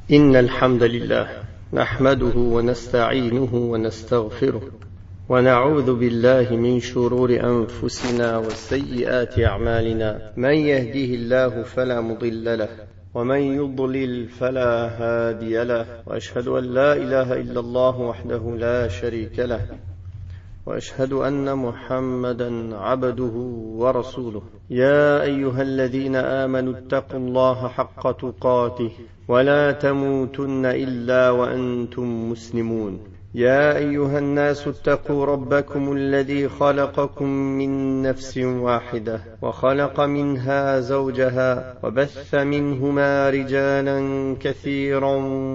إن الحمد لله نحمده ونستعينه ونستغفره ونعوذ بالله من شرور أنفسنا وسيئات أعمالنا من يهده الله فلا مضل له ومن يضلل فلا هادي له وأشهد أن لا إله إلا الله وحده لا شريك له وأشهد أن محمدا عبده ورسوله يا أيها الذين آمنوا اتقوا الله حق تقاته ولا تموتن إلا وأنتم مسلمون يا أيها الناس اتقوا ربكم الذي خلقكم من نفس واحدة وخلق منها زوجها وبث منهما رجالا كثيرا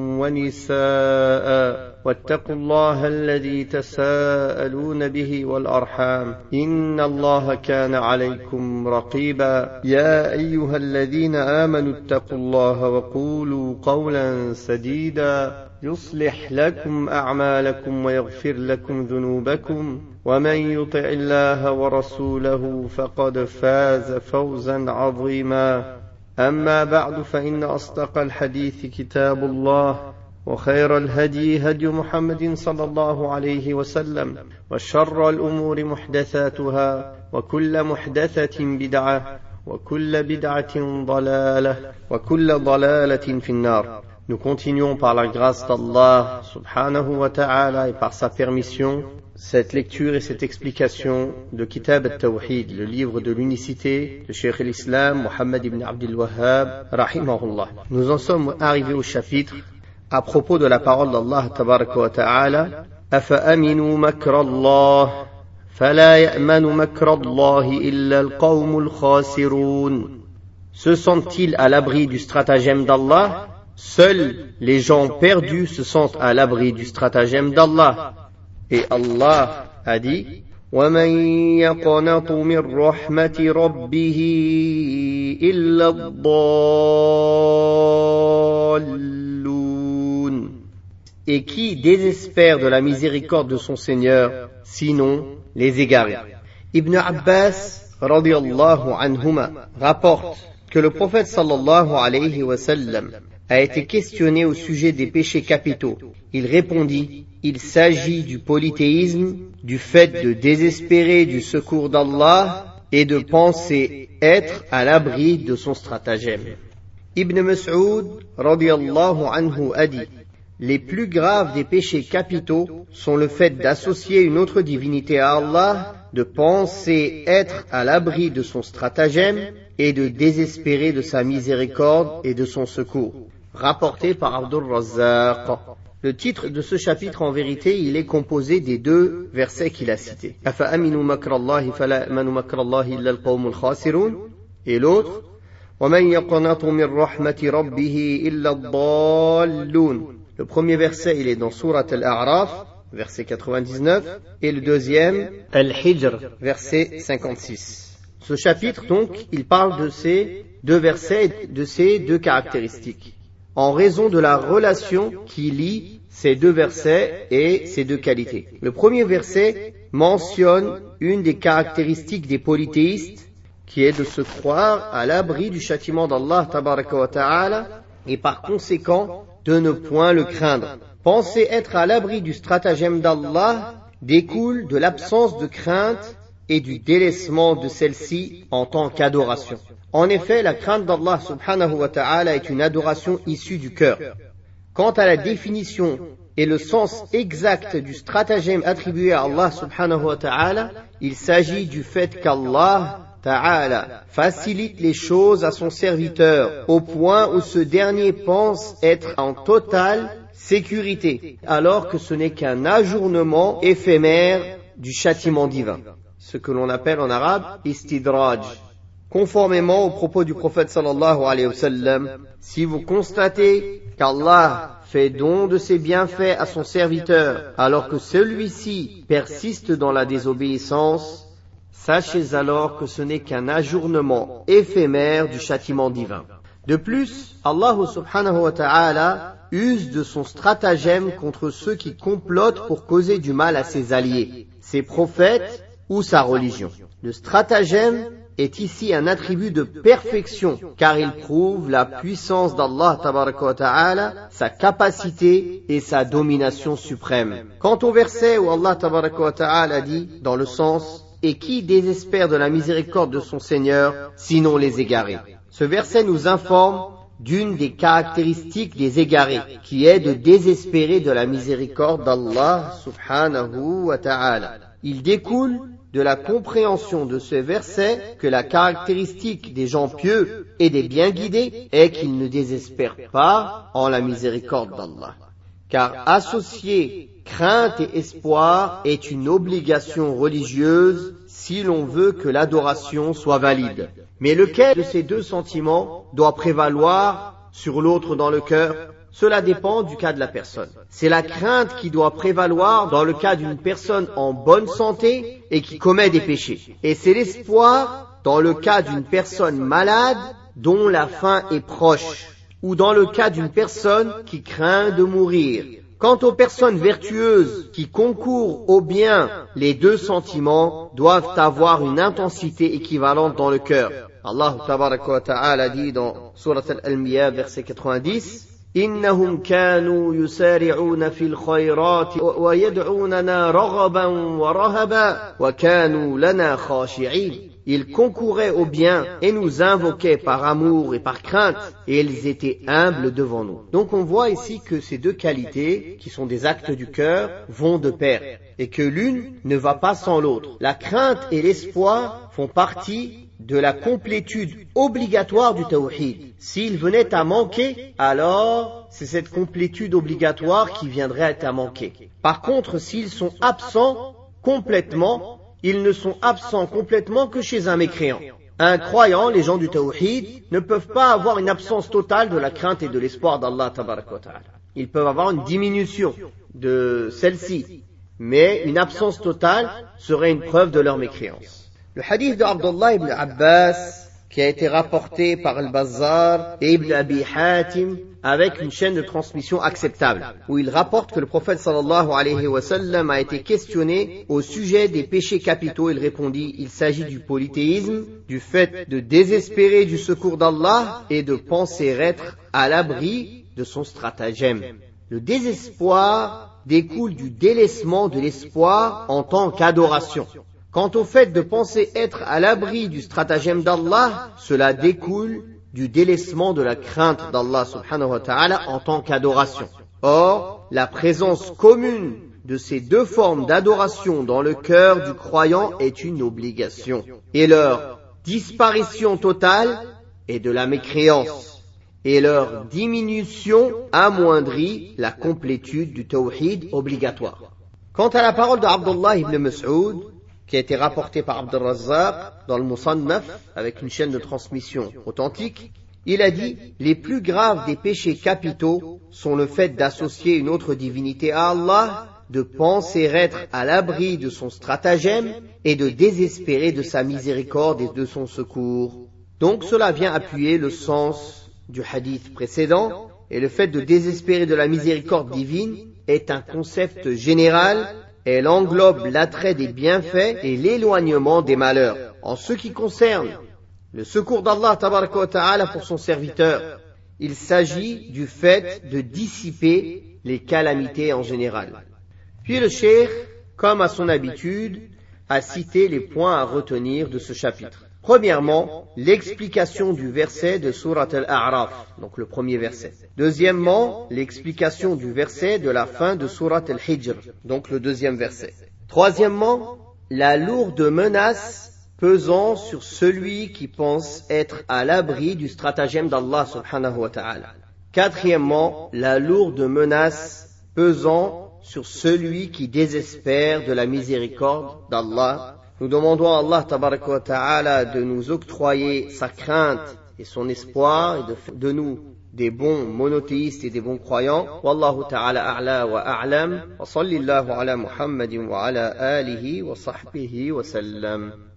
ونساء واتقوا الله الذي تساءلون به والأرحام إن الله كان عليكم رقيبا يا أيها الذين آمنوا اتقوا الله وقولوا قولا سديدا يصلح لكم أعمالكم ويغفر لكم ذنوبكم ومن يطع الله ورسوله فقد فاز فوزا عظيما أما بعد فإن أصدق الحديث كتاب الله وخير الهدي هدي محمد صلى الله عليه وسلم وشر الأمور محدثاتها وكل محدثة بدعة وكل بدعة ضلالة وكل ضلالة في النار. Nous continuons par la grâce d'Allah subhanahu wa ta'ala et par sa permission cette lecture et cette explication de Kitab al-Tawhid, le livre de l'unicité de Cheikh al-Islam Muhammad ibn Abdul Wahhab rahimahullah. Nous en sommes arrivés au chapitre à propos de la parole d'Allah tabaraka wa ta'ala أَفَأَمِنُوا مَكْرَ اللَّهِ فَلَا يَأْمَنُ مَكْرَ اللَّهِ إِلَّا الْقَوْمُ الْخَاسِرُونَ. Se sentent-ils à l'abri du stratagème d'Allah? Seuls les gens perdus se sentent à l'abri du stratagème d'Allah. Et Allah a dit وَمَنْ يَقْنَطُ مِنْ رَحْمَةِ رَبِّهِ إِلَّا الضَّالُّونَ. Et qui désespère de la miséricorde de son Seigneur, sinon les égarés. Ibn Abbas radiyallahu anhuma rapporte que le prophète sallallahu alayhi wa sallam a été questionné au sujet des péchés capitaux. Il répondit, il s'agit du polythéisme, du fait de désespérer du secours d'Allah et de penser être à l'abri de son stratagème. Ibn Mas'ud radiyallahu anhu a dit, les plus graves des péchés capitaux sont le fait d'associer une autre divinité à Allah, de penser être à l'abri de son stratagème et de désespérer de sa miséricorde et de son secours. Rapporté par Abdul Razzaq. Le titre de ce chapitre, en vérité, il est composé des deux versets qu'il a cités. أَفَأَمِنُوا مَكْرَ اللَّهِ فَلَا يَأْمَنُ مَكْرَ اللَّهِ إِلَّا الْقَوْمُ الْخَاسِرُونَ. Et l'autre, وَمَنْ يَقْنَطُ مِنْ رَحْمَةِ رَبِّهِ إِلَّا الضَّالُّونَ. Le premier verset, il est dans Surat Al-A'raf, verset 99, et le deuxième, Al-Hijr, verset 56. Ce chapitre, donc, il parle de ces deux versets et de ces deux caractéristiques, en raison de la relation qui lie ces deux versets et ces deux qualités. Le premier verset mentionne une des caractéristiques des polythéistes, qui est de se croire à l'abri du châtiment d'Allah tabaraka wa ta'ala, et par conséquent, de ne point le craindre. Penser être à l'abri du stratagème d'Allah découle de l'absence de crainte et du délaissement de celle-ci en tant qu'adoration. En effet, la crainte d'Allah subhanahu wa ta'ala est une adoration issue du cœur. Quant à la définition et le sens exact du stratagème attribué à Allah subhanahu wa ta'ala, il s'agit du fait qu'Allah ta'ala facilite les choses à son serviteur au point où ce dernier pense être en totale sécurité, alors que ce n'est qu'un ajournement éphémère du châtiment divin, ce que l'on appelle en arabe istidraj. Conformément aux propos du prophète sallallahu alayhi wa sallam, si vous constatez qu'Allah fait don de ses bienfaits à son serviteur alors que celui-ci persiste dans la désobéissance, sachez alors que ce n'est qu'un ajournement éphémère du châtiment divin. De plus, Allah subhanahu wa ta'ala use de son stratagème contre ceux qui complotent pour causer du mal à ses alliés, ses prophètes ou sa religion. Le stratagème est ici un attribut de perfection, car il prouve la puissance d'Allah tabaraka wa ta'ala, sa capacité et sa domination suprême. Quant au verset où Allah tabaraka wa ta'ala dit, dans le sens « Et qui désespère de la miséricorde de son Seigneur, sinon les égarés ?» Ce verset nous informe d'une des caractéristiques des égarés, qui est de désespérer de la miséricorde d'Allah subhanahu wa ta'ala. Il découle de la compréhension de ce verset que la caractéristique des gens pieux et des bien guidés est qu'ils ne désespèrent pas en la miséricorde d'Allah. Car associer crainte et espoir est une obligation religieuse si l'on veut que l'adoration soit valide. Mais lequel de ces deux sentiments doit prévaloir sur l'autre dans le cœur? Cela dépend du cas de la personne. C'est la crainte qui doit prévaloir dans le cas d'une personne en bonne santé et qui commet des péchés. Et c'est l'espoir dans le cas d'une personne malade dont la fin est proche, ou dans le cas d'une personne qui craint de mourir. Quant aux personnes vertueuses qui concourent au bien, les deux sentiments doivent avoir une intensité équivalente dans le cœur. Allah tabaraka wa ta'ala dit dans Surat Al-Anbiya verset 90, إنهم كانوا يسارعون في الخيرات ويدعوننا رغبا ورهبا وكانوا لنا خاشعين. Ils concouraient au bien et nous invoquaient par amour et par crainte, et ils étaient humbles devant nous. Donc on voit ici que ces deux qualités, qui sont des actes du cœur, vont de pair, et que l'une ne va pas sans l'autre. La crainte et l'espoir font partie de la complétude obligatoire du tawhid. S'ils venaient à manquer, alors c'est cette complétude obligatoire qui viendrait à manquer. Par contre, s'ils sont absents complètement, ils ne sont absents complètement que chez un mécréant. Un croyant, les gens du tawhid, ne peuvent pas avoir une absence totale de la crainte et de l'espoir d'Allah tabaraka wa ta'ala. Ils peuvent avoir une diminution de celle-ci, mais une absence totale serait une preuve de leur mécréance. Le hadith de Abdullah ibn Abbas, qui a été rapporté par Al-Bazzar et Ibn Abi Hatim avec une chaîne de transmission acceptable, où il rapporte que le prophète sallallahu alayhi wa sallam a été questionné au sujet des péchés capitaux. Il répondit, il s'agit du polythéisme, du fait de désespérer du secours d'Allah et de penser être à l'abri de son stratagème. Le désespoir découle du délaissement de l'espoir en tant qu'adoration. Quant au fait de penser être à l'abri du stratagème d'Allah, cela découle du délaissement de la crainte d'Allah subhanahu wa ta'ala en tant qu'adoration. Or, la présence commune de ces deux formes d'adoration dans le cœur du croyant est une obligation. Et leur disparition totale est de la mécréance. Et leur diminution amoindrit la complétude du tawhid obligatoire. Quant à la parole de Abdullah ibn Mas'ud, qui a été rapporté par Abd al-Razzaq dans le Musannaf avec une chaîne de transmission authentique, il a dit « Les plus graves des péchés capitaux sont le fait d'associer une autre divinité à Allah, de penser être à l'abri de son stratagème et de désespérer de sa miséricorde et de son secours. » Donc cela vient appuyer le sens du hadith précédent, et le fait de désespérer de la miséricorde divine est un concept général. Elle englobe l'attrait des bienfaits et l'éloignement des malheurs. En ce qui concerne le secours d'Allah tabaraka wa ta'ala pour son serviteur, il s'agit du fait de dissiper les calamités en général. Puis le cheikh, comme à son habitude, a cité les points à retenir de ce chapitre. Premièrement, l'explication du verset de Surat Al-A'raf, donc le premier verset. Deuxièmement, l'explication du verset de la fin de Surat Al-Hijr, donc le deuxième verset. Troisièmement, la lourde menace pesant sur celui qui pense être à l'abri du stratagème d'Allah subhanahu wa ta'ala. Quatrièmement, la lourde menace pesant sur celui qui désespère de la miséricorde d'Allah. Nous demandons à Allah tabaraka wa ta'ala de nous octroyer sa crainte et son espoir et de nous des bons monothéistes et des bons croyants. Wallahu ta'ala a'la wa a'lam wa sallallahu ala Muhammadin wa ala alihi wa sahbihi wa sallam.